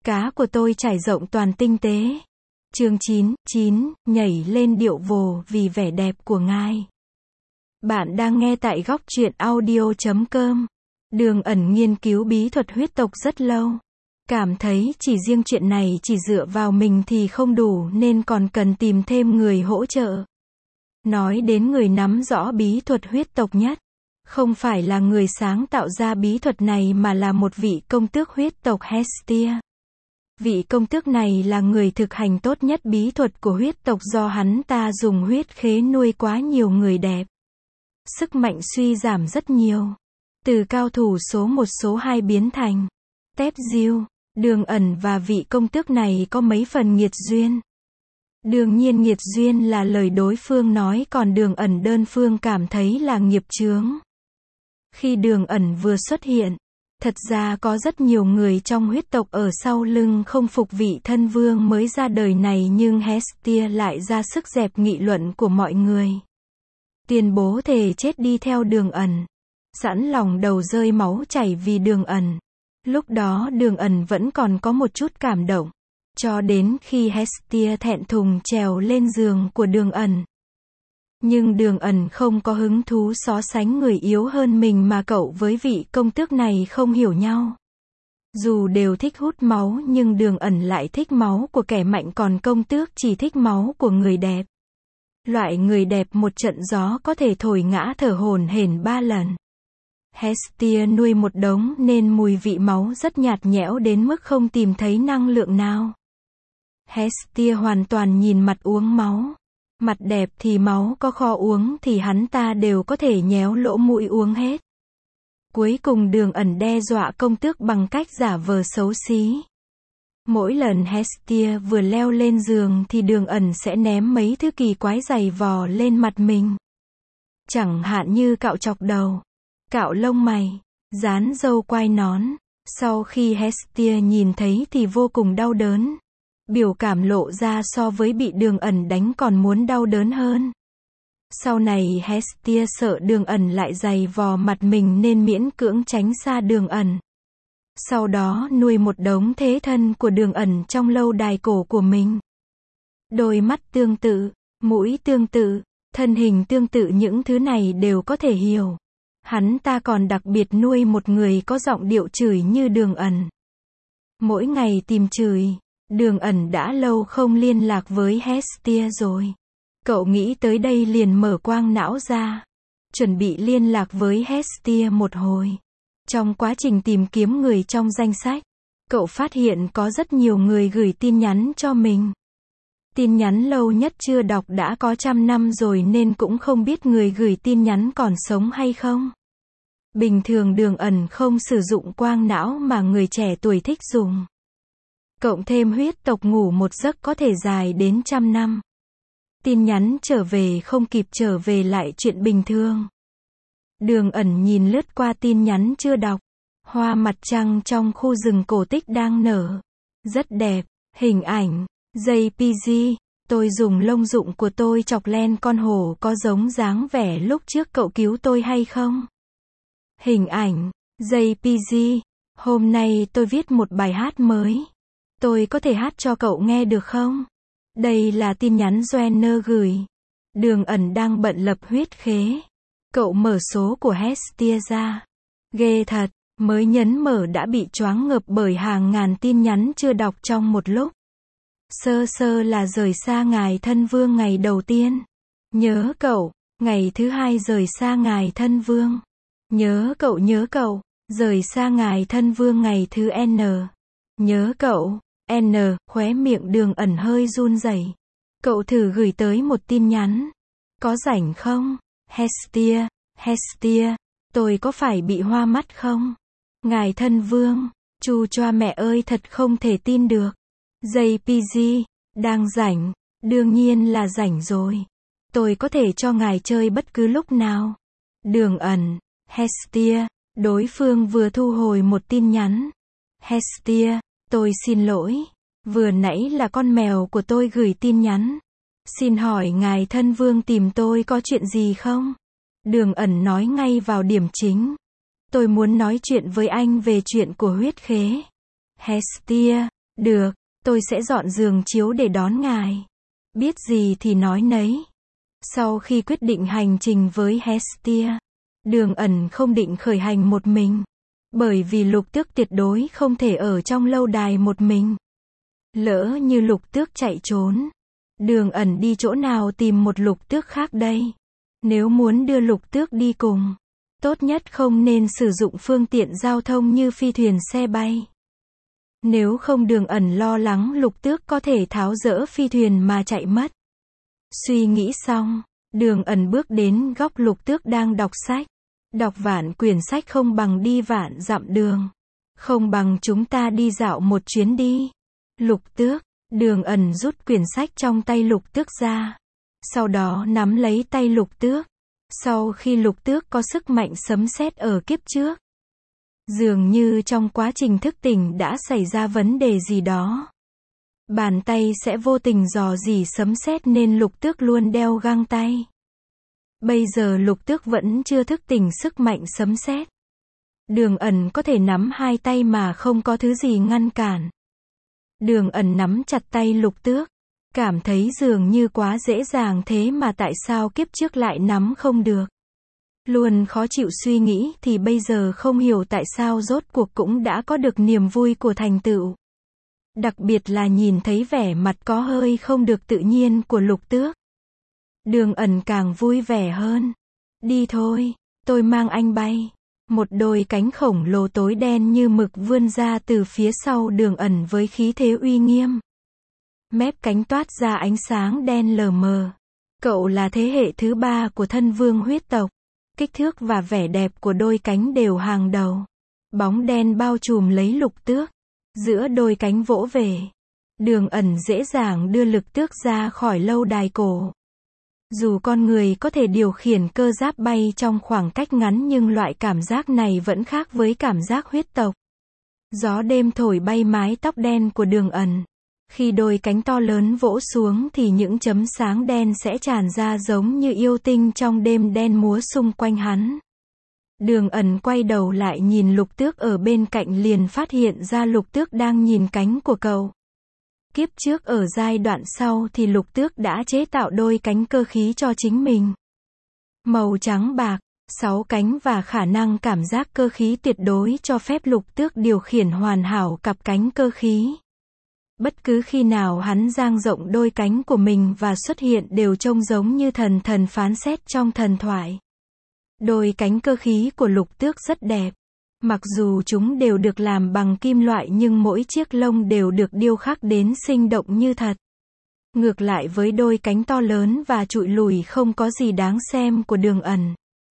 Cá của tôi trải rộng toàn tinh tế. Chương 9, nhảy lên điệu vồ vì vẻ đẹp của ngài. Bạn đang nghe tại góc truyện audio.com. Đường Ẩn nghiên cứu bí thuật huyết tộc rất lâu. Cảm thấy chỉ riêng chuyện này chỉ dựa vào mình thì không đủ nên còn cần tìm thêm người hỗ trợ. Nói đến người nắm rõ bí thuật huyết tộc nhất, không phải là người sáng tạo ra bí thuật này mà là một vị công tước huyết tộc Hestia. Vị công tước này là người thực hành tốt nhất bí thuật của huyết tộc do hắn ta dùng huyết khế nuôi quá nhiều người đẹp. Sức mạnh suy giảm rất nhiều. Từ cao thủ số 1 số 2 biến thành tép diêu. Đường Ẩn và vị công tước này có mấy phần nghiệt duyên. Đương nhiên nghiệt duyên là lời đối phương nói, còn Đường Ẩn đơn phương cảm thấy là nghiệp chướng. Khi Đường Ẩn vừa xuất hiện, thật ra có rất nhiều người trong huyết tộc ở sau lưng không phục vị thân vương mới ra đời này, nhưng Hestia lại ra sức dẹp nghị luận của mọi người. Tuyên bố thề chết đi theo Đường Ẩn. Sẵn lòng đầu rơi máu chảy vì Đường Ẩn. Lúc đó Đường Ẩn vẫn còn có một chút cảm động. Cho đến khi Hestia thẹn thùng trèo lên giường của Đường Ẩn. Nhưng Đường Ẩn không có hứng thú so sánh người yếu hơn mình mà cậu với vị công tước này không hiểu nhau. Dù đều thích hút máu nhưng Đường Ẩn lại thích máu của kẻ mạnh, còn công tước chỉ thích máu của người đẹp. Loại người đẹp một trận gió có thể thổi ngã thở hổn hển 3 lần. Hestia nuôi một đống nên mùi vị máu rất nhạt nhẽo đến mức không tìm thấy năng lượng nào. Hestia hoàn toàn nhìn mặt uống máu. Mặt đẹp thì máu có kho uống thì hắn ta đều có thể nhéo lỗ mũi uống hết. Cuối cùng Đường Ẩn đe dọa công tước bằng cách giả vờ xấu xí. Mỗi lần Hestia vừa leo lên giường thì Đường Ẩn sẽ ném mấy thứ kỳ quái giày vò lên mặt mình. Chẳng hạn như cạo chọc đầu, cạo lông mày, dán râu quai nón. Sau khi Hestia nhìn thấy thì vô cùng đau đớn. Biểu cảm lộ ra so với bị Đường Ẩn đánh còn muốn đau đớn hơn. Sau này Hestia sợ Đường Ẩn lại giày vò mặt mình nên miễn cưỡng tránh xa Đường Ẩn. Sau đó nuôi một đống thế thân của Đường Ẩn trong lâu đài cổ của mình. Đôi mắt tương tự, mũi tương tự, thân hình tương tự, những thứ này đều có thể hiểu. Hắn ta còn đặc biệt nuôi một người có giọng điệu chửi như Đường Ẩn. Mỗi ngày tìm chửi. Đường Ẩn đã lâu không liên lạc với Hestia rồi. Cậu nghĩ tới đây liền mở quang não ra. Chuẩn bị liên lạc với Hestia một hồi. Trong quá trình tìm kiếm người trong danh sách, cậu phát hiện có rất nhiều người gửi tin nhắn cho mình. Tin nhắn lâu nhất chưa đọc đã có 100 năm rồi nên cũng không biết người gửi tin nhắn còn sống hay không. Bình thường Đường Ẩn không sử dụng quang não mà người trẻ tuổi thích dùng. Cộng thêm huyết tộc ngủ một giấc có thể dài đến 100 năm. Tin nhắn trở về không kịp trở về lại chuyện bình thường. Đường Ẩn nhìn lướt qua tin nhắn chưa đọc. Hoa mặt trăng trong khu rừng cổ tích đang nở. Rất đẹp. Hình ảnh. JPG. Tôi dùng lông dụng của tôi chọc len con hổ, có giống dáng vẻ lúc trước cậu cứu tôi hay không? Hình ảnh. JPG. Hôm nay tôi viết một bài hát mới. Tôi có thể hát cho cậu nghe được không? Đây là tin nhắn Joanner gửi. Đường Ẩn đang bận lập huyết khế. Cậu mở số của Hestia ra. Ghê thật, mới nhấn mở đã bị choáng ngợp bởi hàng ngàn tin nhắn chưa đọc trong một lúc. Sơ sơ là rời xa ngài thân vương ngày đầu tiên. Nhớ cậu. Ngày thứ 2 rời xa ngài thân vương. Nhớ cậu. Rời xa ngài thân vương ngày thứ N. Nhớ cậu. N. Khóe miệng Đường Ẩn hơi run rẩy. Cậu thử gửi tới một tin nhắn. Có rảnh không? Hestia, tôi có phải bị hoa mắt không? Ngài thân vương, chu choa mẹ ơi, thật không thể tin được. JPG, đang rảnh, đương nhiên là rảnh rồi. Tôi có thể cho ngài chơi bất cứ lúc nào. Đường Ẩn, Hestia, đối phương vừa thu hồi một tin nhắn. Hestia, tôi xin lỗi. Vừa nãy là con mèo của tôi gửi tin nhắn. Xin hỏi ngài thân vương tìm tôi có chuyện gì không? Đường Ẩn nói ngay vào điểm chính. Tôi muốn nói chuyện với anh về chuyện của huyết khế. Hestia, Được, tôi sẽ dọn giường chiếu để đón ngài. Biết gì thì nói nấy. Sau khi quyết định hành trình với Hestia, Đường Ẩn không định khởi hành một mình. Bởi vì Lục Tước tuyệt đối không thể ở trong lâu đài một mình. Lỡ như Lục Tước chạy trốn, Đường Ẩn đi chỗ nào tìm một Lục Tước khác đây? Nếu muốn đưa Lục Tước đi cùng, tốt nhất không nên sử dụng phương tiện giao thông như phi thuyền xe bay. Nếu không Đường Ẩn lo lắng Lục Tước có thể tháo dỡ phi thuyền mà chạy mất. Suy nghĩ xong, Đường Ẩn bước đến góc Lục Tước đang đọc sách. Đọc vạn quyển sách không bằng đi vạn dặm đường. Không bằng chúng ta đi dạo một chuyến đi. Lục Tước, Đường Ẩn rút quyển sách trong tay Lục Tước ra. Sau đó nắm lấy tay Lục Tước. Sau khi Lục Tước có sức mạnh sấm sét ở kiếp trước, dường như trong quá trình thức tỉnh đã xảy ra vấn đề gì đó. Bàn tay sẽ vô tình dò dỉ sấm sét nên Lục Tước luôn đeo găng tay. Bây giờ Lục Tước vẫn chưa thức tỉnh sức mạnh sấm sét. Đường Ẩn có thể nắm hai tay mà không có thứ gì ngăn cản. Đường Ẩn nắm chặt tay Lục Tước, cảm thấy dường như quá dễ dàng thế mà tại sao kiếp trước lại nắm không được. Luôn khó chịu suy nghĩ thì bây giờ không hiểu tại sao rốt cuộc cũng đã có được niềm vui của thành tựu. Đặc biệt là nhìn thấy vẻ mặt có hơi không được tự nhiên của Lục Tước. Đường Ẩn càng vui vẻ hơn. Đi thôi, tôi mang anh bay. Một đôi cánh khổng lồ tối đen như mực vươn ra từ phía sau Đường Ẩn với khí thế uy nghiêm. Mép cánh toát ra ánh sáng đen lờ mờ. Cậu là thế hệ thứ 3 của thân vương huyết tộc. Kích thước và vẻ đẹp của đôi cánh đều hàng đầu. Bóng đen bao trùm lấy Lục Tước. Giữa đôi cánh vỗ về, Đường Ẩn dễ dàng đưa Lục Tước ra khỏi lâu đài cổ. Dù con người có thể điều khiển cơ giáp bay trong khoảng cách ngắn nhưng loại cảm giác này vẫn khác với cảm giác huyết tộc. Gió đêm thổi bay mái tóc đen của Đường Ẩn. Khi đôi cánh to lớn vỗ xuống thì những chấm sáng đen sẽ tràn ra giống như yêu tinh trong đêm đen múa xung quanh hắn. Đường Ẩn quay đầu lại nhìn Lục Tước ở bên cạnh liền phát hiện ra Lục Tước đang nhìn cánh của cậu. Kiếp trước ở giai đoạn sau thì Lục Tước đã chế tạo đôi cánh cơ khí cho chính mình. Màu trắng bạc, 6 cánh và khả năng cảm giác cơ khí tuyệt đối cho phép Lục Tước điều khiển hoàn hảo cặp cánh cơ khí. Bất cứ khi nào hắn dang rộng đôi cánh của mình và xuất hiện đều trông giống như thần phán xét trong thần thoại. Đôi cánh cơ khí của Lục Tước rất đẹp. Mặc dù chúng đều được làm bằng kim loại nhưng mỗi chiếc lông đều được điêu khắc đến sinh động như thật. Ngược lại với đôi cánh to lớn và trụi lùi không có gì đáng xem của Đường Ẩn.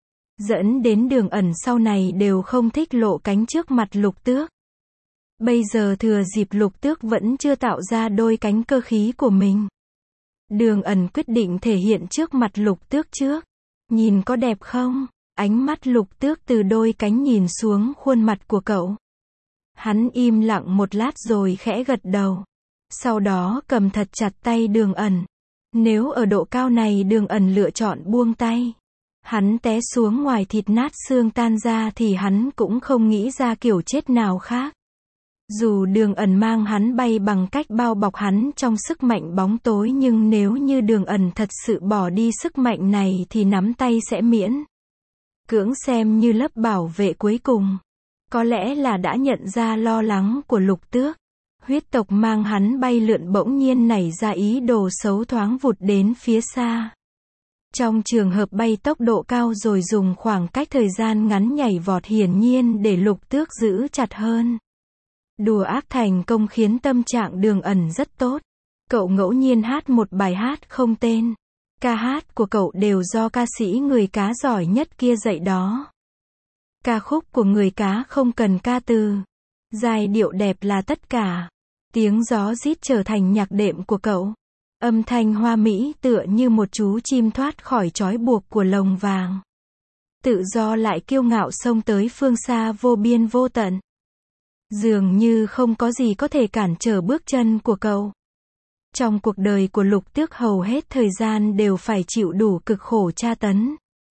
Dẫn đến Đường Ẩn sau này đều không thích lộ cánh trước mặt Lục Tước. Bây giờ thừa dịp Lục Tước vẫn chưa tạo ra đôi cánh cơ khí của mình. Đường Ẩn quyết định thể hiện trước mặt Lục Tước trước. Nhìn có đẹp không? Ánh mắt Lục Tước từ đôi cánh nhìn xuống khuôn mặt của cậu. Hắn im lặng một lát rồi khẽ gật đầu. Sau đó cầm thật chặt tay Đường Ẩn. Nếu ở độ cao này Đường Ẩn lựa chọn buông tay, hắn té xuống ngoài thịt nát xương tan ra thì hắn cũng không nghĩ ra kiểu chết nào khác. Dù Đường Ẩn mang hắn bay bằng cách bao bọc hắn trong sức mạnh bóng tối nhưng nếu như Đường Ẩn thật sự bỏ đi sức mạnh này thì nắm tay sẽ miễn cưỡng xem như lớp bảo vệ cuối cùng. Có lẽ là đã nhận ra lo lắng của Lục Tước. Huyết tộc mang hắn bay lượn bỗng nhiên nảy ra ý đồ xấu thoáng vụt đến phía xa. Trong trường hợp bay tốc độ cao rồi dùng khoảng cách thời gian ngắn nhảy vọt hiển nhiên để Lục Tước giữ chặt hơn. Đùa ác thành công khiến tâm trạng Đường Ẩn rất tốt. Cậu ngẫu nhiên hát một bài hát không tên. Ca hát của cậu đều do ca sĩ người cá giỏi nhất kia dạy đó. Ca khúc của người cá không cần ca từ. Giai điệu đẹp là tất cả. Tiếng gió rít trở thành nhạc đệm của cậu. Âm thanh hoa mỹ tựa như một chú chim thoát khỏi trói buộc của lồng vàng. Tự do lại kiêu ngạo xông tới phương xa vô biên vô tận. Dường như không có gì có thể cản trở bước chân của cậu. Trong cuộc đời của Lục Tước hầu hết thời gian đều phải chịu đủ cực khổ tra tấn.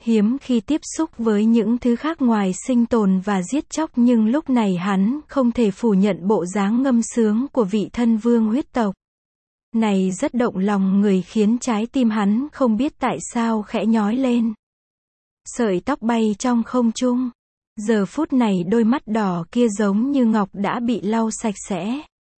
hiếm khi tiếp xúc với những thứ khác ngoài sinh tồn và giết chóc, nhưng lúc này hắn không thể phủ nhận bộ dáng ngâm sướng của vị thân vương huyết tộc. Này rất động lòng người, khiến trái tim hắn không biết tại sao khẽ nhói lên. Sợi tóc bay trong không trung. Giờ phút này đôi mắt đỏ kia giống như ngọc đã bị lau sạch sẽ.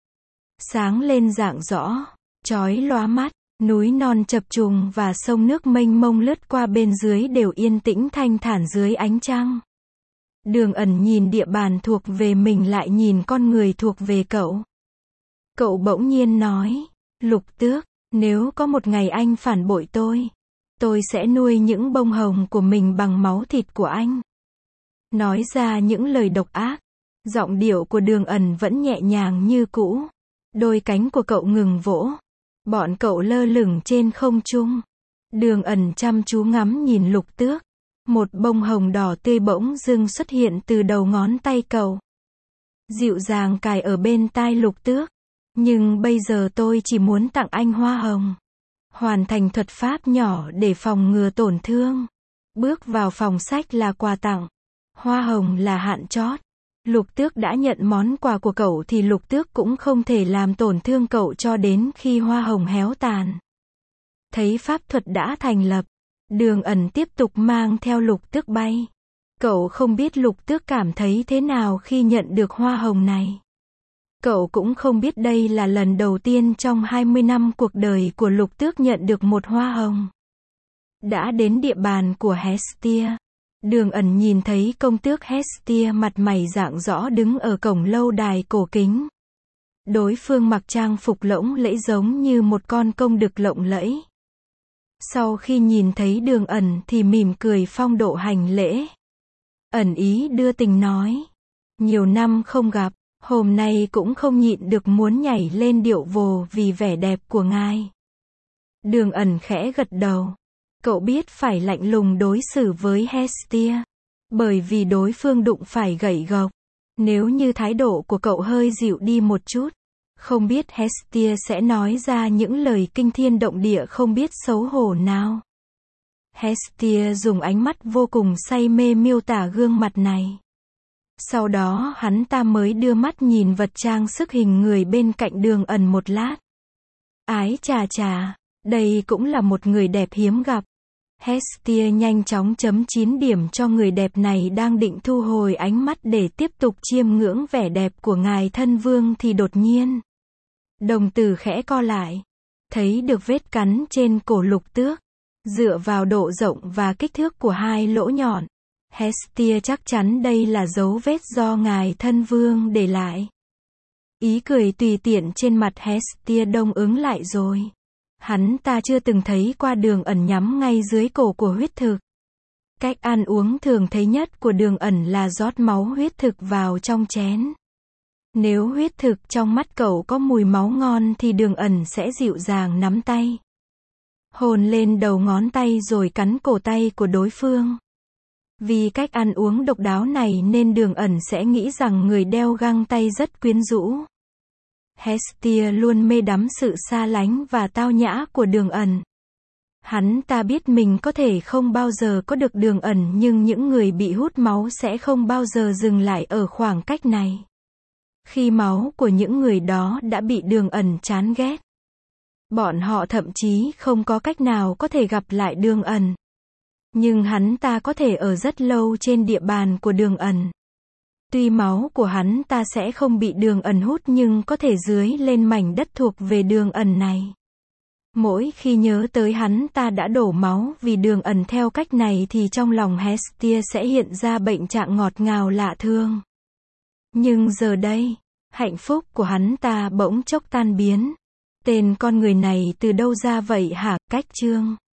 Sáng lên rạng rõ, chói lóa mắt, núi non chập trùng và sông nước mênh mông lướt qua bên dưới đều yên tĩnh thanh thản dưới ánh trăng. Đường Ẩn nhìn địa bàn thuộc về mình lại nhìn con người thuộc về cậu. Cậu bỗng nhiên nói, Lục Tước, nếu có một ngày anh phản bội tôi sẽ nuôi những bông hồng của mình bằng máu thịt của anh. Nói ra những lời độc ác, giọng điệu của Đường Ẩn vẫn nhẹ nhàng như cũ. Đôi cánh của cậu ngừng vỗ. Bọn cậu lơ lửng trên không trung. Đường Ẩn chăm chú ngắm nhìn Lục Tước. Một bông hồng đỏ tươi bỗng dưng xuất hiện từ đầu ngón tay cậu. Dịu dàng cài ở bên tai Lục Tước. Nhưng bây giờ tôi chỉ muốn tặng anh hoa hồng. Hoàn thành thuật pháp nhỏ để phòng ngừa tổn thương. Bước vào phòng sách là quà tặng. Hoa hồng là hạn chót. Lục Tước đã nhận món quà của cậu thì Lục Tước cũng không thể làm tổn thương cậu cho đến khi hoa hồng héo tàn. Thấy pháp thuật đã thành lập, Đường Ẩn tiếp tục mang theo Lục Tước bay. Cậu không biết Lục Tước cảm thấy thế nào khi nhận được hoa hồng này. Cậu cũng không biết đây là lần đầu tiên trong 20 năm cuộc đời của Lục Tước nhận được một hoa hồng. Đã đến địa bàn của Hestia. Đường Ẩn nhìn thấy công tước Hestia mặt mày rạng rõ đứng ở cổng lâu đài cổ kính. Đối phương mặc trang phục lộng lẫy giống như một con công đực lộng lẫy. Sau khi nhìn thấy Đường Ẩn thì mỉm cười phong độ hành lễ. Ẩn ý đưa tình nói. Nhiều năm không gặp, hôm nay cũng không nhịn được muốn nhảy lên điệu vồ vì vẻ đẹp của ngài. Đường Ẩn khẽ gật đầu. Cậu biết phải lạnh lùng đối xử với Hestia. Bởi vì đối phương đụng phải gậy gộc. Nếu như thái độ của cậu hơi dịu đi một chút, không biết Hestia sẽ nói ra những lời kinh thiên động địa không biết xấu hổ nào. Hestia dùng ánh mắt vô cùng say mê miêu tả gương mặt này. Sau đó hắn ta mới đưa mắt nhìn vật trang sức hình người bên cạnh Đường Ẩn một lát. Ái chà chà, đây cũng là một người đẹp hiếm gặp. Hestia nhanh chóng chấm 9 điểm cho người đẹp này đang định thu hồi ánh mắt để tiếp tục chiêm ngưỡng vẻ đẹp của ngài thân vương thì đột nhiên. Đồng tử khẽ co lại. Thấy được vết cắn trên cổ Lục Tước. Dựa vào độ rộng và kích thước của hai lỗ nhọn. Hestia chắc chắn đây là dấu vết do ngài thân vương để lại. Ý cười tùy tiện trên mặt Hestia đông ứng lại rồi. Hắn ta chưa từng thấy qua Đường Ẩn nhắm ngay dưới cổ của huyết thực. Cách ăn uống thường thấy nhất của Đường Ẩn là rót máu huyết thực vào trong chén. Nếu huyết thực trong mắt cậu có mùi máu ngon thì Đường Ẩn sẽ dịu dàng nắm tay. Hôn lên đầu ngón tay rồi cắn cổ tay của đối phương. Vì cách ăn uống độc đáo này nên Đường Ẩn sẽ nghĩ rằng người đeo găng tay rất quyến rũ. Hestia luôn mê đắm sự xa lánh và tao nhã của Đường Ẩn. Hắn ta biết mình có thể không bao giờ có được Đường Ẩn nhưng những người bị hút máu sẽ không bao giờ dừng lại ở khoảng cách này. Khi máu của những người đó đã bị Đường Ẩn chán ghét. Bọn họ thậm chí không có cách nào có thể gặp lại Đường Ẩn. Nhưng hắn ta có thể ở rất lâu trên địa bàn của Đường Ẩn. Tuy máu của hắn ta sẽ không bị Đường Ẩn hút nhưng có thể dưới lên mảnh đất thuộc về Đường Ẩn này. Mỗi khi nhớ tới hắn ta đã đổ máu vì Đường Ẩn theo cách này thì trong lòng Hestia sẽ hiện ra bệnh trạng ngọt ngào lạ thường. Nhưng giờ đây, hạnh phúc của hắn ta bỗng chốc tan biến. Tên con người này từ đâu ra vậy hả? Cách chương